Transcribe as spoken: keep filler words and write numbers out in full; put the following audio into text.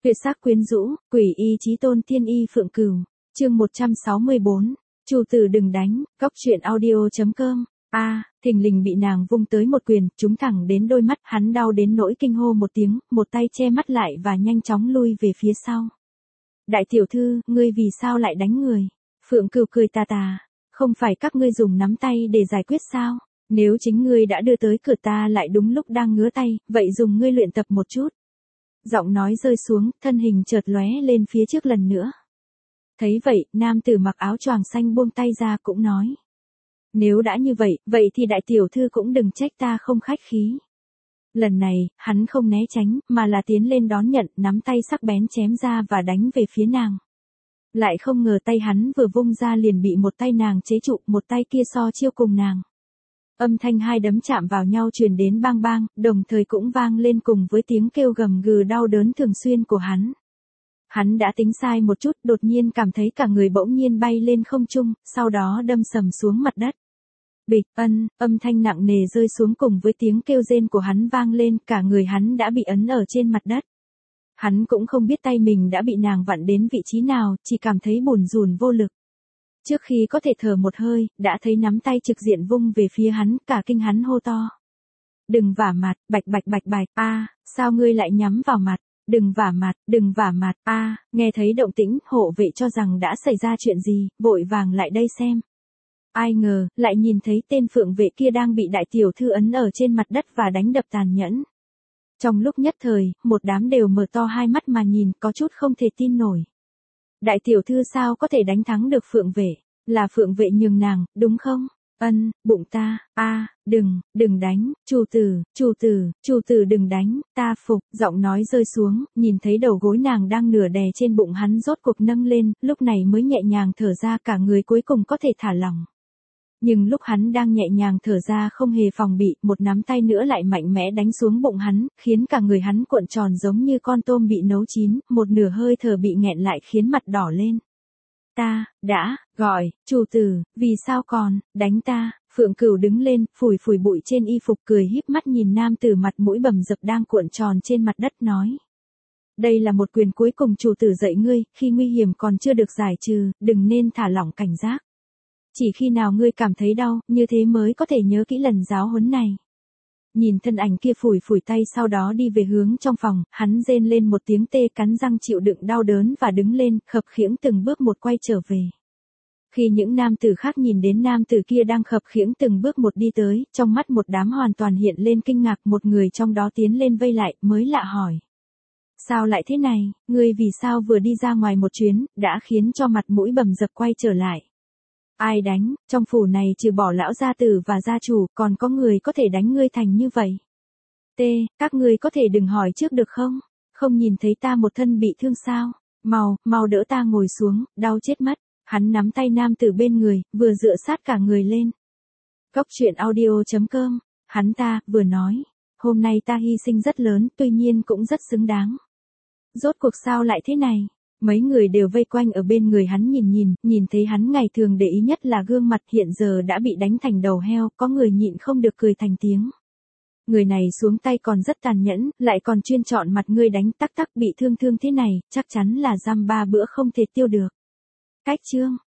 Tuyệt sắc quyến rũ, quỷ y chí tôn thiên y phượng cửu. Chương một trăm sáu mươi bốn. Chủ tử đừng đánh, góc truyện audio chấm com. A, à, thình lình bị nàng vung tới một quyền, trúng thẳng đến đôi mắt, hắn đau đến nỗi kinh hô một tiếng, một tay che mắt lại và nhanh chóng lui về phía sau. Đại tiểu thư, ngươi vì sao lại đánh người? Phượng Cửu cười tà tà, không phải các ngươi dùng nắm tay để giải quyết sao? Nếu chính ngươi đã đưa tới cửa ta lại đúng lúc đang ngứa tay, vậy dùng ngươi luyện tập một chút. Giọng nói rơi xuống, thân hình chợt lóe lên phía trước lần nữa. Thấy vậy, nam tử mặc áo choàng xanh buông tay ra cũng nói. Nếu đã như vậy, vậy thì đại tiểu thư cũng đừng trách ta không khách khí. Lần này, hắn không né tránh, mà là tiến lên đón nhận, nắm tay sắc bén chém ra và đánh về phía nàng. Lại không ngờ tay hắn vừa vung ra liền bị một tay nàng chế trụ, một tay kia so chiêu cùng nàng. Âm thanh hai đấm chạm vào nhau truyền đến bang bang, đồng thời cũng vang lên cùng với tiếng kêu gầm gừ đau đớn thường xuyên của hắn. Hắn đã tính sai một chút, đột nhiên cảm thấy cả người bỗng nhiên bay lên không trung, sau đó đâm sầm xuống mặt đất. Bịch, ân, âm thanh nặng nề rơi xuống cùng với tiếng kêu rên của hắn vang lên, cả người hắn đã bị ấn ở trên mặt đất. Hắn cũng không biết tay mình đã bị nàng vặn đến vị trí nào, chỉ cảm thấy bủn rủn vô lực. Trước khi có thể thở một hơi, đã thấy nắm tay trực diện vung về phía hắn, cả kinh hắn hô to. Đừng vả mặt, bạch bạch bạch bạch, a, à, sao ngươi lại nhắm vào mặt, đừng vả mặt, đừng vả mặt, a, à, nghe thấy động tĩnh, hộ vệ cho rằng đã xảy ra chuyện gì, vội vàng lại đây xem. Ai ngờ, lại nhìn thấy tên phượng vệ kia đang bị đại tiểu thư ấn ở trên mặt đất và đánh đập tàn nhẫn. Trong lúc nhất thời, một đám đều mở to hai mắt mà nhìn, có chút không thể tin nổi. Đại tiểu thư sao có thể đánh thắng được phượng vệ, là phượng vệ nhường nàng, đúng không? Ân, bụng ta, a, à, đừng, đừng đánh, chủ tử, chủ tử, chủ tử đừng đánh, ta phục, giọng nói rơi xuống, nhìn thấy đầu gối nàng đang nửa đè trên bụng hắn rốt cuộc nâng lên, lúc này mới nhẹ nhàng thở ra, cả người cuối cùng có thể thả lỏng. Nhưng lúc hắn đang nhẹ nhàng thở ra không hề phòng bị, một nắm tay nữa lại mạnh mẽ đánh xuống bụng hắn, khiến cả người hắn cuộn tròn giống như con tôm bị nấu chín, một nửa hơi thở bị nghẹn lại khiến mặt đỏ lên. Ta, đã, gọi, chủ tử, vì sao còn, đánh ta, Phượng Cửu đứng lên, phủi phủi bụi trên y phục cười híp mắt nhìn nam tử mặt mũi bầm dập đang cuộn tròn trên mặt đất nói. Đây là một quyền cuối cùng chủ tử dạy ngươi, khi nguy hiểm còn chưa được giải trừ, đừng nên thả lỏng cảnh giác. Chỉ khi nào ngươi cảm thấy đau, như thế mới có thể nhớ kỹ lần giáo huấn này. Nhìn thân ảnh kia phủi phủi tay sau đó đi về hướng trong phòng, hắn rên lên một tiếng tê cắn răng chịu đựng đau đớn và đứng lên, khập khiễng từng bước một quay trở về. Khi những nam tử khác nhìn đến nam tử kia đang khập khiễng từng bước một đi tới, trong mắt một đám hoàn toàn hiện lên kinh ngạc, một người trong đó tiến lên vây lại, mới lạ hỏi. Sao lại thế này, ngươi vì sao vừa đi ra ngoài một chuyến, đã khiến cho mặt mũi bầm dập quay trở lại? Ai đánh, trong phủ này trừ bỏ lão gia tử và gia chủ, còn có người có thể đánh ngươi thành như vậy. T, các ngươi có thể đừng hỏi trước được không? Không nhìn thấy ta một thân bị thương sao? Mau, mau đỡ ta ngồi xuống, đau chết mất. Hắn nắm tay nam tử bên người, vừa dựa sát cả người lên. Góc truyện audio chấm com, hắn ta, vừa nói. Hôm nay ta hy sinh rất lớn, tuy nhiên cũng rất xứng đáng. Rốt cuộc sao lại thế này? Mấy người đều vây quanh ở bên người hắn nhìn nhìn, nhìn thấy hắn ngày thường để ý nhất là gương mặt hiện giờ đã bị đánh thành đầu heo, có người nhịn không được cười thành tiếng. Người này xuống tay còn rất tàn nhẫn, lại còn chuyên chọn mặt ngươi đánh tắc tắc bị thương thương thế này, chắc chắn là giam ba bữa không thể tiêu được. Cách chương.